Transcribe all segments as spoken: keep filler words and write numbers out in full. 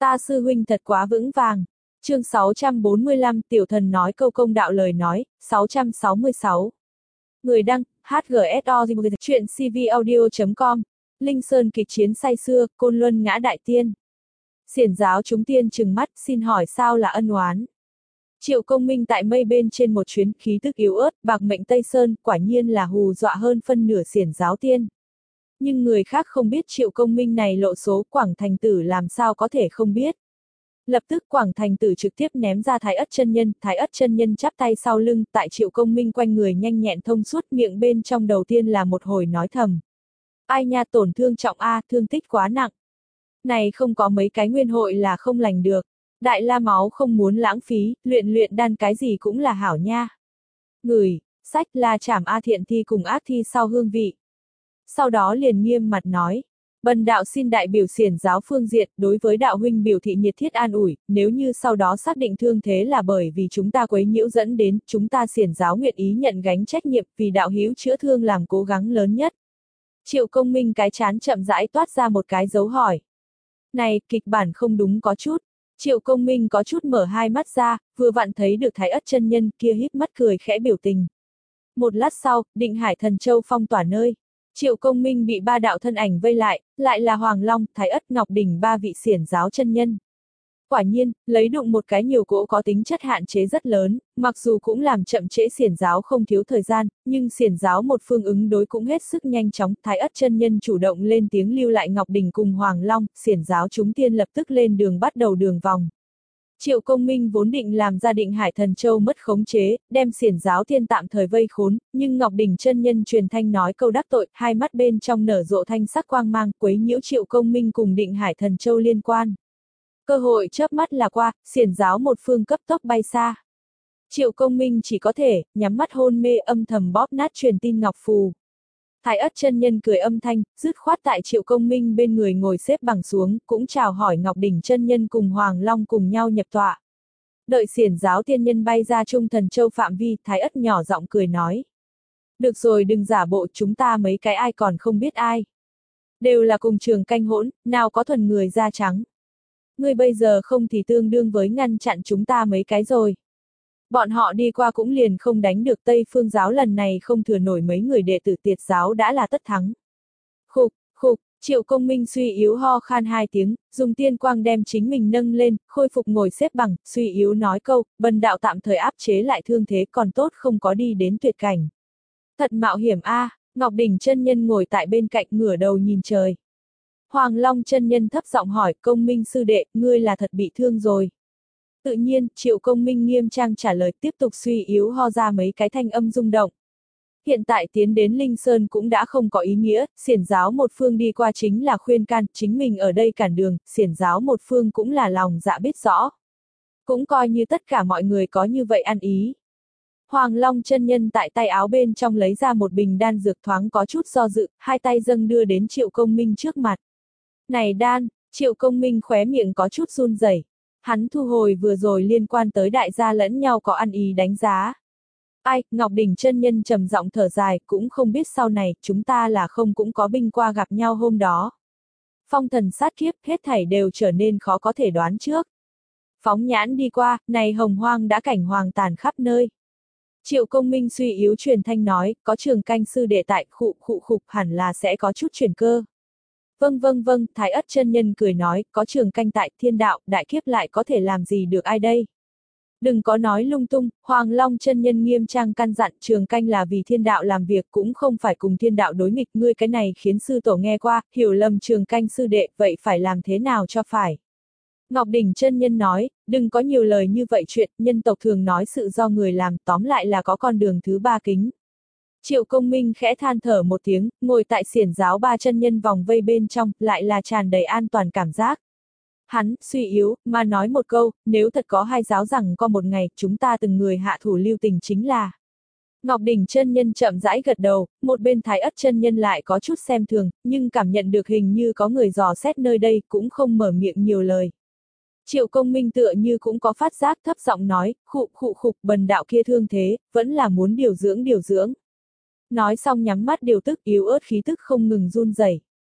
Ta sư huynh thật quá vững vàng. Chương sáu trăm bốn mươi lăm, tiểu thần nói câu công đạo lời nói, sáu trăm sáu mươi sáu. Người đăng, hát giê ét o, chuyện cvaudio chấm com, Linh Sơn kịch chiến say xưa, Côn Luân ngã đại tiên. Xiển giáo chúng tiên trừng mắt, xin hỏi sao là ân oán. Triệu Công Minh tại mây bên trên một chuyến, khí tức yếu ớt, bạc mệnh Tây Sơn, quả nhiên là hù dọa hơn phân nửa xiển giáo tiên. Nhưng người khác không biết Triệu Công Minh này lộ số, Quảng Thành Tử làm sao có thể không biết. Lập tức Quảng Thành Tử trực tiếp ném ra Thái Ất chân nhân, Thái Ất chân nhân chắp tay sau lưng, tại Triệu Công Minh quanh người nhanh nhẹn thông suốt, miệng bên trong đầu tiên là một hồi nói thầm. Ai nha, tổn thương trọng a, thương tích quá nặng. Này không có mấy cái nguyên hội là không lành được. Đại la máu không muốn lãng phí, luyện luyện đan cái gì cũng là hảo nha. Người, sách là trảm a thiện thi cùng ác thi sau hương vị. Sau đó liền nghiêm mặt nói. Bần đạo xin đại biểu xiển giáo phương diện, đối với đạo huynh biểu thị nhiệt thiết an ủi, nếu như sau đó xác định thương thế là bởi vì chúng ta quấy nhiễu dẫn đến, chúng ta xiển giáo nguyện ý nhận gánh trách nhiệm vì đạo hữu chữa thương làm cố gắng lớn nhất. Triệu Công Minh cái chán chậm rãi toát ra một cái dấu hỏi. Này, kịch bản không đúng có chút. Triệu Công Minh có chút mở hai mắt ra, vừa vặn thấy được Thái Ất chân nhân kia híp mắt cười khẽ biểu tình. Một lát sau, Định Hải Thần Châu phong tỏa nơi. Triệu Công Minh bị ba đạo thân ảnh vây lại, lại là Hoàng Long, Thái Ất, Ngọc Đỉnh ba vị xiển giáo chân nhân. Quả nhiên, lấy đụng một cái nhiều cỗ có tính chất hạn chế rất lớn, mặc dù cũng làm chậm trễ xiển giáo không thiếu thời gian, nhưng xiển giáo một phương ứng đối cũng hết sức nhanh chóng. Thái Ất chân nhân chủ động lên tiếng lưu lại Ngọc Đỉnh cùng Hoàng Long, xiển giáo chúng tiên lập tức lên đường bắt đầu đường vòng. Triệu Công Minh vốn định làm ra Định Hải Thần Châu mất khống chế, đem xiển giáo thiên tạm thời vây khốn, nhưng Ngọc Đỉnh chân nhân truyền thanh nói câu đắc tội, hai mắt bên trong nở rộ thanh sắc quang mang, quấy nhiễu Triệu Công Minh cùng Định Hải Thần Châu liên quan. Cơ hội chớp mắt là qua, xiển giáo một phương cấp tốc bay xa. Triệu Công Minh chỉ có thể nhắm mắt hôn mê, âm thầm bóp nát truyền tin ngọc phù. Thái Ất chân nhân cười âm thanh, dứt khoát tại Triệu Công Minh bên người ngồi xếp bằng xuống, cũng chào hỏi Ngọc Đỉnh chân nhân cùng Hoàng Long cùng nhau nhập tọa. Đợi xiển giáo tiên nhân bay ra Trung Thần Châu phạm vi, Thái Ất nhỏ giọng cười nói. Được rồi, đừng giả bộ, chúng ta mấy cái ai còn không biết ai. Đều là cùng trường canh hỗn, nào có thuần người da trắng. Ngươi bây giờ không thì tương đương với ngăn chặn chúng ta mấy cái rồi. Bọn họ đi qua cũng liền không đánh được Tây Phương giáo, lần này không thừa nổi mấy người đệ tử Tiệt giáo đã là tất thắng. Khục, khục, Triệu Công Minh suy yếu ho khan hai tiếng, dùng tiên quang đem chính mình nâng lên, khôi phục ngồi xếp bằng, suy yếu nói câu, bần đạo tạm thời áp chế lại thương thế, còn tốt không có đi đến tuyệt cảnh. Thật mạo hiểm a, à, Ngọc Đỉnh chân nhân ngồi tại bên cạnh ngửa đầu nhìn trời. Hoàng Long chân nhân thấp giọng hỏi, Công Minh sư đệ, ngươi là thật bị thương rồi. Tự nhiên, Triệu Công Minh nghiêm trang trả lời, tiếp tục suy yếu ho ra mấy cái thanh âm rung động. Hiện tại tiến đến Linh Sơn cũng đã không có ý nghĩa, xiển giáo một phương đi qua chính là khuyên can, chính mình ở đây cản đường, xiển giáo một phương cũng là lòng dạ biết rõ. Cũng coi như tất cả mọi người có như vậy ăn ý. Hoàng Long chân nhân tại tay áo bên trong lấy ra một bình đan dược, thoáng có chút do dự, hai tay dâng đưa đến Triệu Công Minh trước mặt. Này đan, Triệu Công Minh khóe miệng có chút run rẩy. Hắn thu hồi vừa rồi liên quan tới đại gia lẫn nhau có ăn ý đánh giá. Ai, Ngọc Đỉnh chân nhân trầm giọng thở dài, cũng không biết sau này, chúng ta là không cũng có binh qua gặp nhau hôm đó. Phong thần sát kiếp, hết thảy đều trở nên khó có thể đoán trước. Phóng nhãn đi qua, này hồng hoang đã cảnh hoàng tàn khắp nơi. Triệu Công Minh suy yếu truyền thanh nói, có trường canh sư đệ tại, khụ khụ khục hẳn là sẽ có chút chuyển cơ. Vâng vâng vâng, Thái Ất chân nhân cười nói, có trường canh tại, thiên đạo, đại kiếp lại có thể làm gì được ai đây? Đừng có nói lung tung, Hoàng Long chân nhân nghiêm trang căn dặn, trường canh là vì thiên đạo làm việc, cũng không phải cùng thiên đạo đối nghịch, ngươi cái này khiến sư tổ nghe qua, hiểu lầm trường canh sư đệ, vậy phải làm thế nào cho phải? Ngọc Đỉnh chân nhân nói, đừng có nhiều lời như vậy, chuyện, nhân tộc thường nói sự do người làm, tóm lại là có con đường thứ ba kính. Triệu Công Minh khẽ than thở một tiếng, ngồi tại xiển giáo ba chân nhân vòng vây bên trong, lại là tràn đầy an toàn cảm giác. Hắn, suy yếu, mà nói một câu, nếu thật có hai giáo rằng có một ngày, chúng ta từng người hạ thủ lưu tình chính là. Ngọc Đỉnh chân nhân chậm rãi gật đầu, một bên Thái Ất chân nhân lại có chút xem thường, nhưng cảm nhận được hình như có người dò xét nơi đây, cũng không mở miệng nhiều lời. Triệu Công Minh tựa như cũng có phát giác, thấp giọng nói, khụ khụ khục, bần đạo kia thương thế, vẫn là muốn điều dưỡng điều dưỡng. Nói xong nhắm mắt điều tức, yếu ớt khí tức không ngừng run rẩy.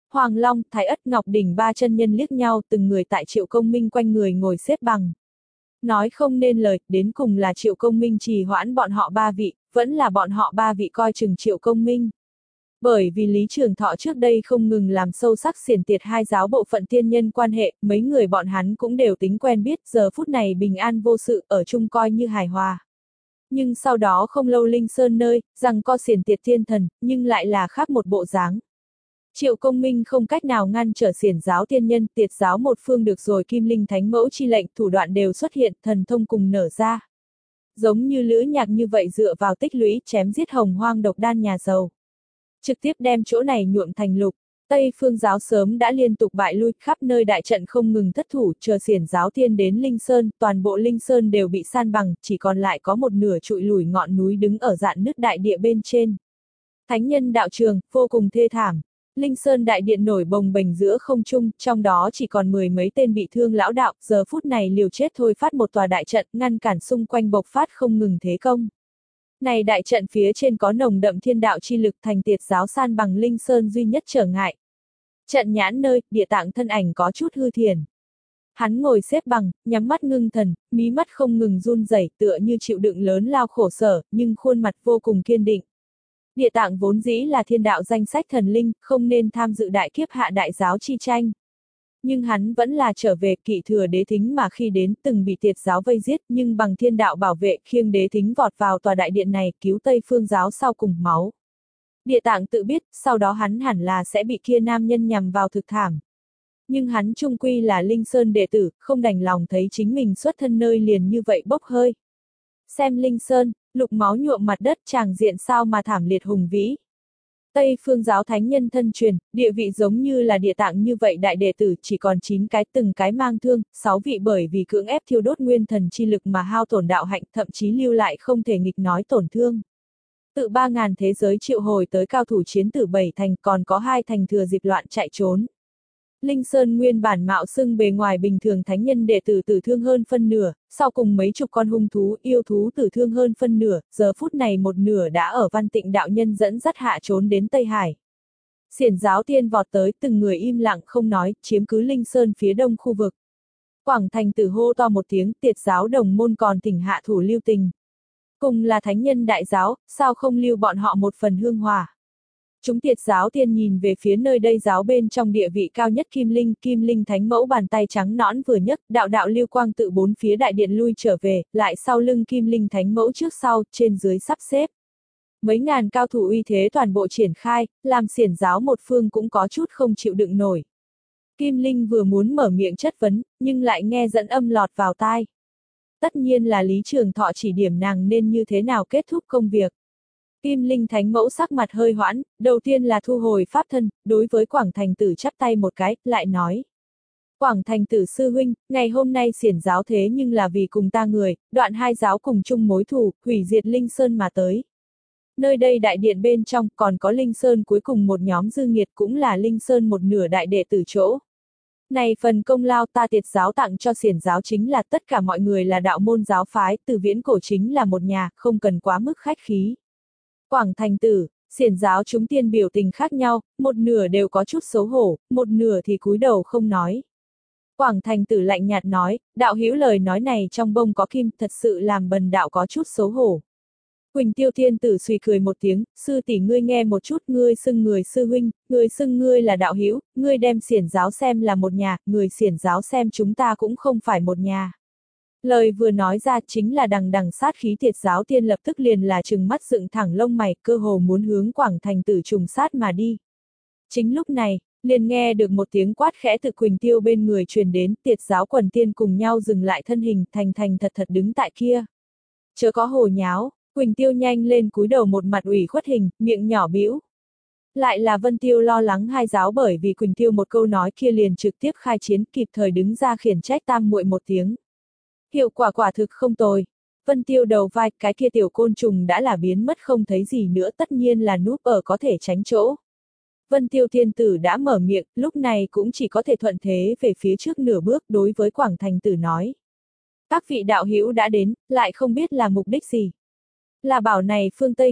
Hoàng Long, Thái Ất, Ngọc Đỉnh ba chân nhân liếc nhau, từng người tại Triệu Công Minh quanh người ngồi xếp bằng. Nói không nên lời, đến cùng là Triệu Công Minh trì hoãn bọn họ ba vị, vẫn là bọn họ ba vị coi chừng Triệu Công Minh. Bởi vì Lý Trường Thọ trước đây không ngừng làm sâu sắc xiển tiệt hai giáo bộ phận tiên nhân quan hệ, mấy người bọn hắn cũng đều tính quen biết, giờ phút này bình an vô sự, ở chung coi như hài hòa. Nhưng sau đó không lâu Linh Sơn nơi, rằng co xiển tiệt thiên thần, nhưng lại là khác một bộ dáng. Triệu Công Minh không cách nào ngăn trở xiển giáo tiên nhân, tiệt giáo một phương được rồi Kim Linh Thánh Mẫu chi lệnh, thủ đoạn đều xuất hiện, thần thông cùng nở ra. Giống như Lữ Nhạc như vậy dựa vào tích lũy chém giết hồng hoang độc đan nhà giàu. Trực tiếp đem chỗ này nhuộm thành lục. Tây phương giáo sớm đã liên tục bại lui, khắp nơi đại trận không ngừng thất thủ, chờ xiển giáo tiên đến Linh Sơn, toàn bộ Linh Sơn đều bị san bằng, chỉ còn lại có một nửa trụi lủi ngọn núi đứng ở dạn nứt đại địa bên trên. Thánh nhân đạo trường, vô cùng thê thảm. Linh Sơn đại điện nổi bồng bềnh giữa không trung, trong đó chỉ còn mười mấy tên bị thương lão đạo, giờ phút này liều chết thôi phát một tòa đại trận, ngăn cản xung quanh bộc phát không ngừng thế công. Này đại trận phía trên có nồng đậm thiên đạo chi lực, thành tiệt giáo san bằng Linh Sơn duy nhất trở ngại. Trận nhãn nơi, Địa Tạng thân ảnh có chút hư thiền. Hắn ngồi xếp bằng, nhắm mắt ngưng thần, mí mắt không ngừng run rẩy, tựa như chịu đựng lớn lao khổ sở, nhưng khuôn mặt vô cùng kiên định. Địa Tạng vốn dĩ là thiên đạo danh sách thần linh, không nên tham dự đại kiếp hạ đại giáo chi tranh. Nhưng hắn vẫn là trở về, Kỵ Thừa Đế Thính mà khi đến từng bị tiệt giáo vây giết, nhưng bằng thiên đạo bảo vệ, khiêng Đế Thính vọt vào tòa đại điện này, cứu Tây Phương giáo sau cùng máu. Địa Tạng tự biết, sau đó hắn hẳn là sẽ bị kia nam nhân nhằm vào thực thảm. Nhưng hắn trung quy là Linh Sơn đệ tử, không đành lòng thấy chính mình xuất thân nơi liền như vậy bốc hơi. Xem Linh Sơn, lục máu nhuộm mặt đất, tràng diện sao mà thảm liệt hùng vĩ. Tây phương giáo thánh nhân thân truyền, địa vị giống như là Địa Tạng như vậy đại đệ tử chỉ còn chín cái, từng cái mang thương, sáu vị bởi vì cưỡng ép thiêu đốt nguyên thần chi lực mà hao tổn đạo hạnh, thậm chí lưu lại không thể nghịch nói tổn thương. Tự ba ngàn thế giới triệu hồi tới cao thủ chiến tử bảy thành, còn có hai thành thừa dịp loạn chạy trốn. Linh Sơn nguyên bản mạo xưng bề ngoài bình thường thánh nhân đệ tử tử thương hơn phân nửa, sau cùng mấy chục con hung thú yêu thú tử thương hơn phân nửa, giờ phút này một nửa đã ở Văn Tịnh đạo nhân dẫn dắt hạ trốn đến Tây Hải. Xiển giáo tiên vọt tới, từng người im lặng không nói, chiếm cứ Linh Sơn phía đông khu vực. Quảng Thành Tử hô to một tiếng, tiệt giáo đồng môn còn thỉnh hạ thủ lưu tình. Cùng là thánh nhân đại giáo, sao không lưu bọn họ một phần hương hòa. Chúng tiệt giáo tiên nhìn về phía nơi đây giáo bên trong địa vị cao nhất Kim Linh, Kim Linh Thánh Mẫu bàn tay trắng nõn vừa nhấc, đạo đạo lưu quang tự bốn phía đại điện lui trở về, lại sau lưng Kim Linh Thánh Mẫu trước sau, trên dưới sắp xếp. Mấy ngàn cao thủ uy thế toàn bộ triển khai, làm xiển giáo một phương cũng có chút không chịu đựng nổi. Kim Linh vừa muốn mở miệng chất vấn, nhưng lại nghe dẫn âm lọt vào tai. Tất nhiên là Lý Trường Thọ chỉ điểm nàng nên như thế nào kết thúc công việc. Kim Linh Thánh Mẫu sắc mặt hơi hoãn, đầu tiên là thu hồi pháp thân, đối với Quảng Thành Tử chắp tay một cái, lại nói. Quảng Thành Tử sư huynh, ngày hôm nay xiển giáo thế nhưng là vì cùng ta người, đoạn hai giáo cùng chung mối thù, hủy diệt Linh Sơn mà tới. Nơi đây đại điện bên trong còn có Linh Sơn cuối cùng một nhóm dư nghiệt cũng là Linh Sơn một nửa đại đệ tử chỗ. Này phần công lao ta tiệt giáo tặng cho xiển giáo chính là tất cả mọi người là đạo môn giáo phái, từ viễn cổ chính là một nhà, không cần quá mức khách khí. Quảng Thành Tử, xiển giáo chúng tiên biểu tình khác nhau, một nửa đều có chút xấu hổ, một nửa thì cúi đầu không nói. Quảng Thành Tử lạnh nhạt nói, đạo hữu lời nói này trong bông có kim, thật sự làm bần đạo có chút xấu hổ. Quỳnh Tiêu Thiên Tử suy cười một tiếng, sư tỷ ngươi nghe một chút, ngươi xưng người sư huynh, ngươi xưng ngươi là đạo hữu, ngươi đem xiển giáo xem là một nhà, người xiển giáo xem chúng ta cũng không phải một nhà. Lời vừa nói ra chính là đằng đằng sát khí tiệt giáo tiên lập tức liền là trừng mắt dựng thẳng lông mày, cơ hồ muốn hướng Quảng Thành Tử trùng sát mà đi. Chính lúc này, liền nghe được một tiếng quát khẽ từ Quỳnh Tiêu bên người truyền đến, tiệt giáo quần tiên cùng nhau dừng lại thân hình, thành thành thật thật đứng tại kia. Chớ có hồ nháo, Quỳnh Tiêu nhanh lên cúi đầu một mặt ủy khuất hình, miệng nhỏ bĩu. Lại là Vân Tiêu lo lắng hai giáo bởi vì Quỳnh Tiêu một câu nói kia liền trực tiếp khai chiến, kịp thời đứng ra khiển trách tam muội một tiếng. Hiệu quả quả thực không tồi. Vân Tiêu đầu vai, cái kia tiểu côn trùng đã là biến mất không thấy gì nữa, tất nhiên là núp ở có thể tránh chỗ. Vân Tiêu Thiên Tử đã mở miệng, lúc này cũng chỉ có thể thuận thế về phía trước nửa bước đối với Quảng Thành Tử nói. Các vị đạo hữu đã đến, lại không biết là mục đích gì. Là bảo này phương Tây người,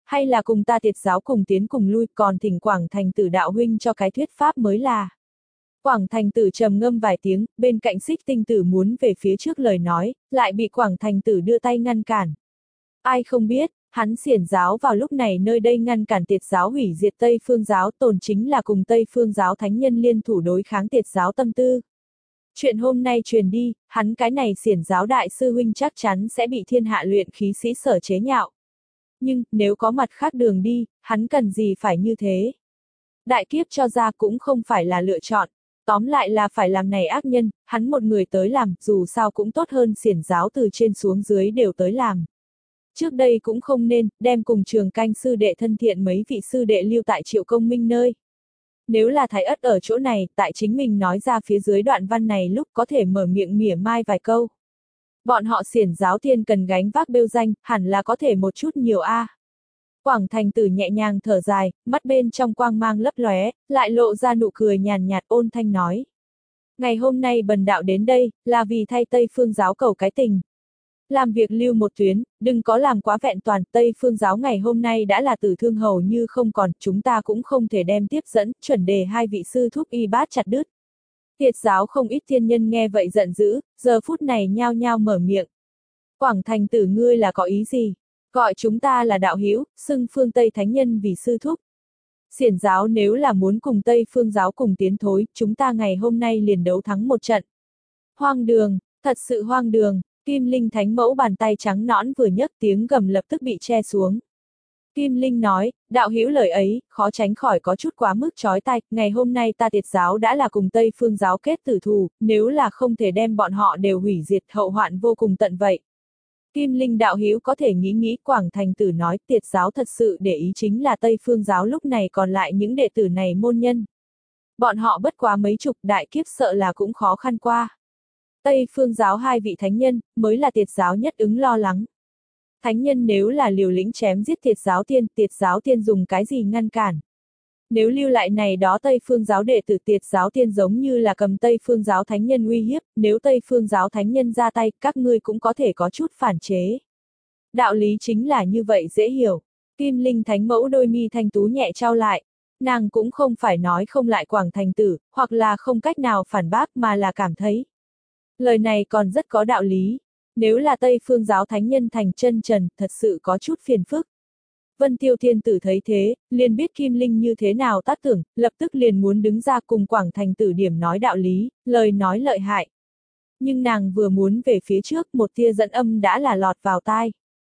hay là cùng ta tiệt giáo cùng tiến cùng lui, còn thỉnh Quảng Thành Tử đạo huynh cho cái thuyết pháp mới là. Quảng Thành Tử trầm ngâm vài tiếng, bên cạnh Xích Tinh Tử muốn về phía trước lời nói, lại bị Quảng Thành Tử đưa tay ngăn cản. Ai không biết, hắn xiển giáo vào lúc này nơi đây ngăn cản tiệt giáo hủy diệt Tây Phương giáo tồn chính là cùng Tây Phương giáo thánh nhân liên thủ đối kháng tiệt giáo tâm tư. Chuyện hôm nay truyền đi, hắn cái này xiển giáo đại sư huynh chắc chắn sẽ bị thiên hạ luyện khí sĩ sở chế nhạo. Nhưng, nếu có mặt khác đường đi, hắn cần gì phải như thế? Đại kiếp cho ra cũng không phải là lựa chọn. Tóm lại là phải làm này ác nhân, hắn một người tới làm, dù sao cũng tốt hơn xiển giáo từ trên xuống dưới đều tới làm. Trước đây cũng không nên, đem cùng trường canh sư đệ thân thiện mấy vị sư đệ lưu tại Triệu Công Minh nơi. Nếu là Thái Ất ở chỗ này, tại chính mình nói ra phía dưới đoạn văn này lúc có thể mở miệng mỉa mai vài câu. Bọn họ xiển giáo thiên cần gánh vác bêu danh, hẳn là có thể một chút nhiều a. À. Quảng Thành Tử nhẹ nhàng thở dài, mắt bên trong quang mang lấp lóe, lại lộ ra nụ cười nhàn nhạt ôn thanh nói. Ngày hôm nay bần đạo đến đây, là vì thay Tây Phương giáo cầu cái tình. Làm việc lưu một tuyến, đừng có làm quá vẹn toàn, Tây Phương giáo ngày hôm nay đã là tử thương hầu như không còn, chúng ta cũng không thể đem tiếp dẫn, chuẩn đề hai vị sư thúc y bát chặt đứt. Tiệt giáo không ít thiên nhân nghe vậy giận dữ, giờ phút này nhao nhao mở miệng. Quảng Thành Tử ngươi là có ý gì? Gọi chúng ta là đạo hữu, xưng phương Tây thánh nhân vì sư thúc. Xiển giáo nếu là muốn cùng Tây Phương giáo cùng tiến thối, chúng ta ngày hôm nay liền đấu thắng một trận. Hoang đường, thật sự hoang đường. Kim Linh Thánh Mẫu bàn tay trắng nõn vừa nhấc tiếng gầm lập tức bị che xuống. Kim Linh nói, đạo hữu lời ấy, khó tránh khỏi có chút quá mức chói tai, ngày hôm nay ta tiệt giáo đã là cùng Tây Phương giáo kết tử thù, nếu là không thể đem bọn họ đều hủy diệt hậu hoạn vô cùng tận vậy. Kim Linh đạo hữu có thể nghĩ nghĩ Quảng Thành Tử nói tiệt giáo thật sự để ý chính là Tây Phương giáo lúc này còn lại những đệ tử này môn nhân. Bọn họ bất quá mấy chục đại kiếp sợ là cũng khó khăn qua. Tây Phương giáo hai vị thánh nhân, mới là tiệt giáo nhất ứng lo lắng. Thánh nhân nếu là liều lĩnh chém giết tiệt giáo tiên, tiệt giáo tiên dùng cái gì ngăn cản? Nếu lưu lại này đó Tây Phương giáo đệ tử tiệt giáo tiên giống như là cầm Tây Phương giáo thánh nhân uy hiếp, nếu Tây Phương giáo thánh nhân ra tay, các ngươi cũng có thể có chút phản chế. Đạo lý chính là như vậy dễ hiểu. Kim Linh Thánh Mẫu đôi mi thanh tú nhẹ trao lại. Nàng cũng không phải nói không lại Quảng Thành Tử, hoặc là không cách nào phản bác mà là cảm thấy. Lời này còn rất có đạo lý. Nếu là Tây Phương giáo thánh nhân thành chân trần, thật sự có chút phiền phức. Vân Tiêu Thiên Tử thấy thế, liền biết Kim Linh như thế nào tác tưởng, lập tức liền muốn đứng ra cùng Quảng Thành Tử điểm nói đạo lý, lời nói lợi hại. Nhưng nàng vừa muốn về phía trước, một tia dẫn âm đã là lọt vào tai.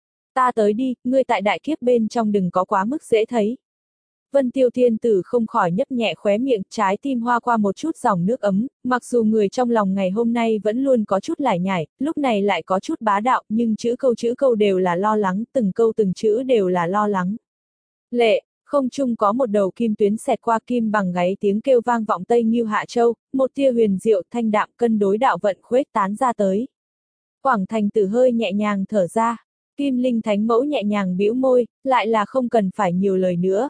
Ta tới đi, ngươi tại đại kiếp bên trong đừng có quá mức dễ thấy. Vân Tiêu Thiên Tử không khỏi nhấp nhẹ khóe miệng, trái tim hoa qua một chút dòng nước ấm, mặc dù người trong lòng ngày hôm nay vẫn luôn có chút lải nhải, lúc này lại có chút bá đạo, nhưng chữ câu chữ câu đều là lo lắng, từng câu từng chữ đều là lo lắng. Lệ, không trung có một đầu kim tuyến xẹt qua kim bằng gáy tiếng kêu vang vọng Tây Ngưu Hạ Châu, một tia huyền diệu thanh đạm cân đối đạo vận khuếch tán ra tới. Quảng Thành Tử hơi nhẹ nhàng thở ra, Kim Linh Thánh Mẫu nhẹ nhàng bĩu môi, lại là không cần phải nhiều lời nữa.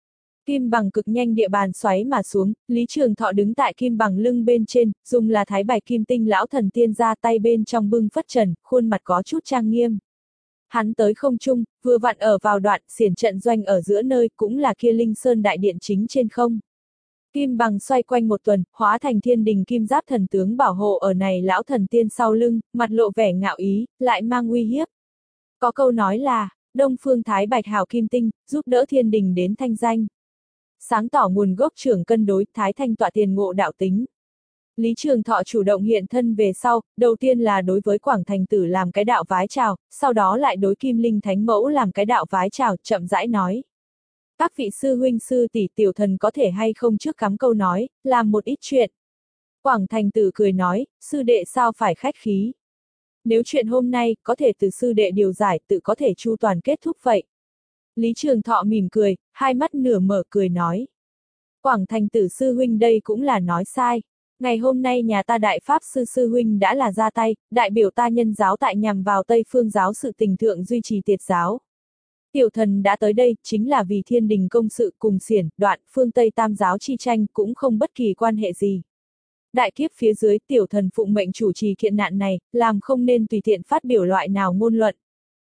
Kim bằng cực nhanh địa bàn xoáy mà xuống, Lý Trường Thọ đứng tại kim bằng lưng bên trên, dùng là thái bạch kim tinh lão thần tiên ra tay bên trong bưng phất trần, khuôn mặt có chút trang nghiêm. Hắn tới không trung, vừa vặn ở vào đoạn xiển trận doanh ở giữa nơi cũng là kia Linh Sơn đại điện chính trên không. Kim bằng xoay quanh một tuần, hóa thành thiên đình kim giáp thần tướng bảo hộ ở này lão thần tiên sau lưng, mặt lộ vẻ ngạo ý, lại mang uy hiếp. Có câu nói là, Đông Phương Thái Bạch hào kim tinh, giúp đỡ thiên đình đến thanh danh. Sáng tỏ nguồn gốc trưởng cân đối, thái thanh tọa tiền ngộ đạo tính. Lý Trường Thọ chủ động hiện thân về sau, đầu tiên là đối với Quảng Thành Tử làm cái đạo vái chào, sau đó lại đối Kim Linh Thánh Mẫu làm cái đạo vái chào, chậm rãi nói. Các vị sư huynh sư tỷ tiểu thần có thể hay không trước cắm câu nói, làm một ít chuyện. Quảng Thành Tử cười nói, sư đệ sao phải khách khí. Nếu chuyện hôm nay, có thể từ sư đệ điều giải, tự có thể chu toàn kết thúc vậy. Lý Trường Thọ mỉm cười, hai mắt nửa mở cười nói. Quảng Thành Tử sư huynh đây cũng là nói sai. Ngày hôm nay nhà ta đại pháp sư sư huynh đã là ra tay, đại biểu ta nhân giáo tại nhằm vào Tây Phương giáo sự tình thượng duy trì tiệt giáo. Tiểu thần đã tới đây, chính là vì thiên đình công sự cùng xiển, đoạn, phương Tây tam giáo chi tranh cũng không bất kỳ quan hệ gì. Đại kiếp phía dưới tiểu thần phụng mệnh chủ trì kiện nạn này, làm không nên tùy tiện phát biểu loại nào ngôn luận.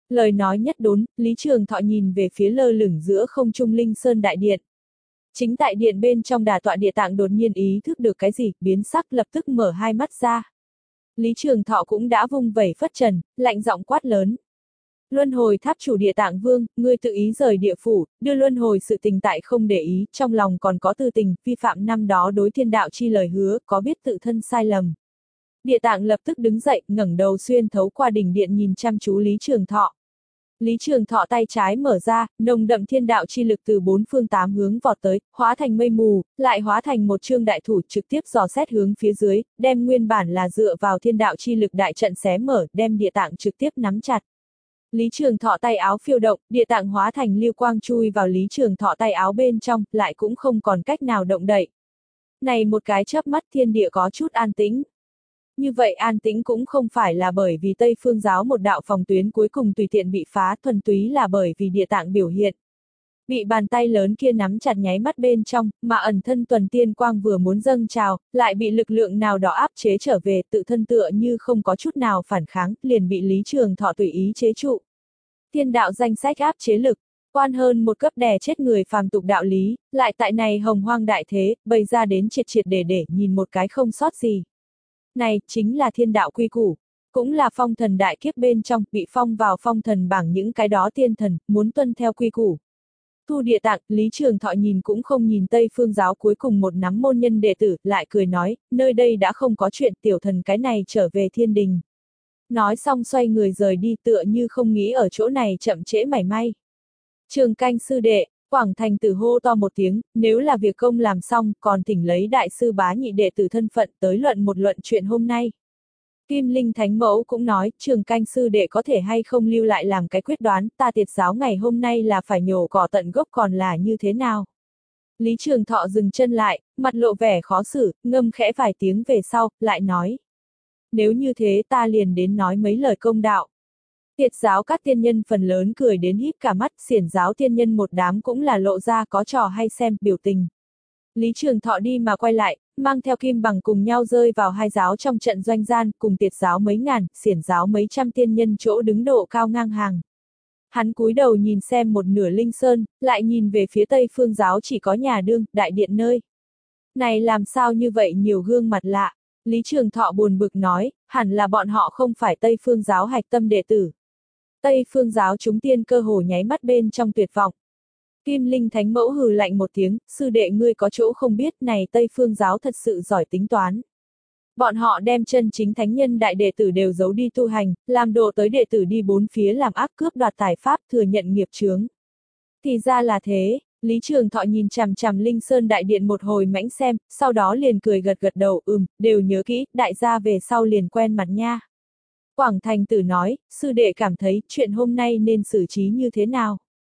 Lời nói nhất đốn, Lý Trường Thọ nhìn về phía lơ lửng giữa không trung Linh Sơn Đại Điện. Chính tại điện bên trong đà tọa địa tạng đột nhiên ý thức được cái gì, biến sắc lập tức mở hai mắt ra. Lý Trường Thọ cũng đã vung vẩy phất trần, lạnh giọng quát lớn. Luân hồi tháp chủ địa tạng vương, ngươi tự ý rời địa phủ, đưa luân hồi sự tình tại không để ý, trong lòng còn có tư tình, vi phạm năm đó đối thiên đạo chi lời hứa, có biết tự thân sai lầm. Địa tạng lập tức đứng dậy, ngẩng đầu xuyên thấu qua đỉnh điện nhìn chăm chú Lý Trường Thọ. Lý Trường Thọ tay trái mở ra, nồng đậm thiên đạo chi lực từ bốn phương tám hướng vọt tới, hóa thành mây mù, lại hóa thành một chương đại thủ trực tiếp dò xét hướng phía dưới, đem nguyên bản là dựa vào thiên đạo chi lực đại trận xé mở, đem địa tạng trực tiếp nắm chặt. Lý Trường Thọ tay áo phiêu động, địa tạng hóa thành lưu quang chui vào Lý Trường Thọ tay áo bên trong, lại cũng không còn cách nào động đậy. Này một cái chớp mắt thiên địa có chút an tĩnh. Như vậy an tĩnh cũng không phải là bởi vì Tây Phương giáo một đạo phòng tuyến cuối cùng tùy tiện bị phá, thuần túy là bởi vì địa tạng biểu hiện. Bị bàn tay lớn kia nắm chặt nháy mắt bên trong, mà ẩn thân tuần tiên quang vừa muốn dâng trào, lại bị lực lượng nào đó áp chế trở về, tự thân tựa như không có chút nào phản kháng, liền bị Lý Trường Thọ tùy ý chế trụ. Thiên đạo danh sách áp chế lực, quan hơn một cấp đè chết người phàm tục đạo lý, lại tại này hồng hoang đại thế, bày ra đến triệt triệt để để nhìn một cái không sót gì. Này, chính là thiên đạo quy củ, cũng là phong thần đại kiếp bên trong, bị phong vào phong thần bảng những cái đó tiên thần, muốn tuân theo quy củ. Thu địa tạng, Lý Trường Thọ nhìn cũng không nhìn Tây Phương giáo cuối cùng một nắm môn nhân đệ tử, lại cười nói, nơi đây đã không có chuyện tiểu thần cái này trở về thiên đình. Nói xong xoay người rời đi tựa như không nghĩ ở chỗ này chậm trễ mảy may. Trường canh sư đệ, Quảng Thành Tử hô to một tiếng, nếu là việc công làm xong, còn thỉnh lấy đại sư bá nhị đệ tử thân phận tới luận một luận chuyện hôm nay. Kim Linh Thánh Mẫu cũng nói, trường canh sư đệ có thể hay không lưu lại làm cái quyết đoán, ta tiệt giáo ngày hôm nay là phải nhổ cỏ tận gốc còn là như thế nào. Lý Trường Thọ dừng chân lại, mặt lộ vẻ khó xử, ngâm khẽ vài tiếng về sau, lại nói. Nếu như thế ta liền đến nói mấy lời công đạo. Tiệt giáo các tiên nhân phần lớn cười đến híp cả mắt, xiển giáo tiên nhân một đám cũng là lộ ra có trò hay xem, biểu tình. Lý Trường Thọ đi mà quay lại, mang theo Kim Bằng cùng nhau rơi vào hai giáo trong trận doanh gian, cùng tiệt giáo mấy ngàn, xiển giáo mấy trăm tiên nhân chỗ đứng độ cao ngang hàng. Hắn cúi đầu nhìn xem một nửa linh sơn, lại nhìn về phía Tây Phương giáo chỉ có nhà đương, đại điện nơi. Này làm sao như vậy nhiều gương mặt lạ, Lý Trường Thọ buồn bực nói, hẳn là bọn họ không phải Tây Phương giáo hạch tâm đệ tử. Tây Phương giáo chúng tiên cơ hồ nháy mắt bên trong tuyệt vọng. Kim Linh Thánh Mẫu hừ lạnh một tiếng, sư đệ ngươi có chỗ không biết này Tây Phương giáo thật sự giỏi tính toán. Bọn họ đem chân chính thánh nhân đại đệ tử đều giấu đi tu hành, làm đồ tới đệ tử đi bốn phía làm ác cướp đoạt tài pháp thừa nhận nghiệp chướng. Thì ra là thế, Lý Trường Thọ nhìn chằm chằm Linh Sơn đại điện một hồi mãnh xem, sau đó liền cười gật gật đầu, ừm, đều nhớ kỹ, đại gia về sau liền quen mặt nha. Quảng Thành Tử nói, sư đệ cảm thấy chuyện hôm nay nên xử trí như thế nào?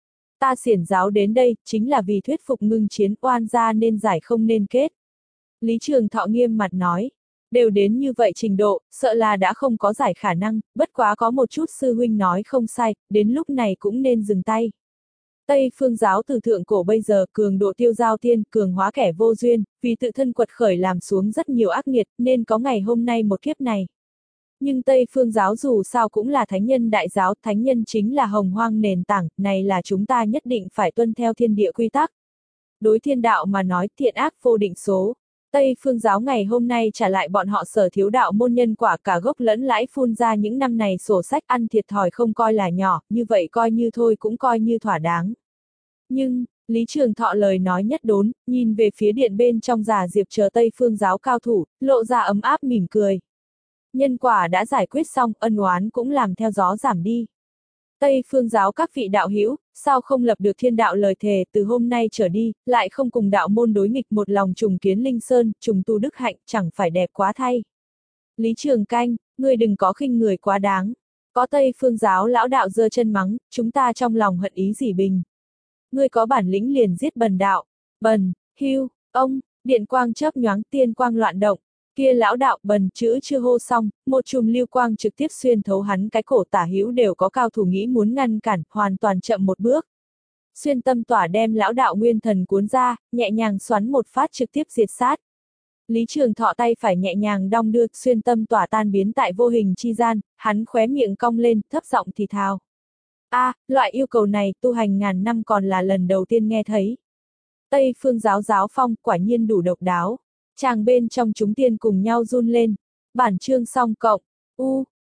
Ta xiển giáo đến đây, chính là vì thuyết phục ngưng chiến, oan gia nên giải không nên kết. Lý Trường Thọ nghiêm mặt nói, đều đến như vậy trình độ, sợ là đã không có giải khả năng, bất quá có một chút sư huynh nói không sai, đến lúc này cũng nên dừng tay. Tây Phương giáo từ thượng cổ bây giờ cường độ tiêu giao tiên, cường hóa kẻ vô duyên, vì tự thân quật khởi làm xuống rất nhiều ác nghiệt, nên có ngày hôm nay một kiếp này. Nhưng Tây Phương giáo dù sao cũng là thánh nhân đại giáo, thánh nhân chính là hồng hoang nền tảng, này là chúng ta nhất định phải tuân theo thiên địa quy tắc. Đối thiên đạo mà nói thiện ác vô định số. Tây Phương giáo ngày hôm nay trả lại bọn họ sở thiếu đạo môn nhân quả cả gốc lẫn lãi phun ra những năm này sổ sách ăn thiệt thòi không coi là nhỏ, như vậy coi như thôi cũng coi như thỏa đáng. Nhưng, Lý Trường Thọ lời nói nhất đốn, nhìn về phía điện bên trong giả diệp chờ Tây Phương giáo cao thủ, lộ ra ấm áp mỉm cười. Nhân quả đã giải quyết xong, ân oán cũng làm theo gió giảm đi. Tây Phương giáo các vị đạo hữu, sao không lập được thiên đạo lời thề từ hôm nay trở đi, lại không cùng đạo môn đối nghịch một lòng trùng kiến Linh Sơn, trùng tu đức hạnh, chẳng phải đẹp quá thay. Lý Trường Canh, ngươi đừng có khinh người quá đáng. Có Tây Phương giáo lão đạo giơ chân mắng, chúng ta trong lòng hận ý gì bình. Ngươi có bản lĩnh liền giết bần đạo. Bần, hưu, ông, điện quang chớp nhoáng tiên quang loạn động. Kia lão đạo bần chữ chưa hô xong, một chùm lưu quang trực tiếp xuyên thấu hắn cái cổ tả hữu đều có cao thủ nghĩ muốn ngăn cản, hoàn toàn chậm một bước. Xuyên tâm tỏa đem lão đạo nguyên thần cuốn ra, nhẹ nhàng xoắn một phát trực tiếp diệt sát. Lý Trường Thọ tay phải nhẹ nhàng đong đưa, xuyên tâm tỏa tan biến tại vô hình chi gian, hắn khóe miệng cong lên, thấp giọng thì thào. A, à, loại yêu cầu này tu hành ngàn năm còn là lần đầu tiên nghe thấy. Tây phương giáo giáo phong quả nhiên đủ độc đáo. Chàng bên trong chúng tiên cùng nhau run lên. Bản chương xong cộng. U.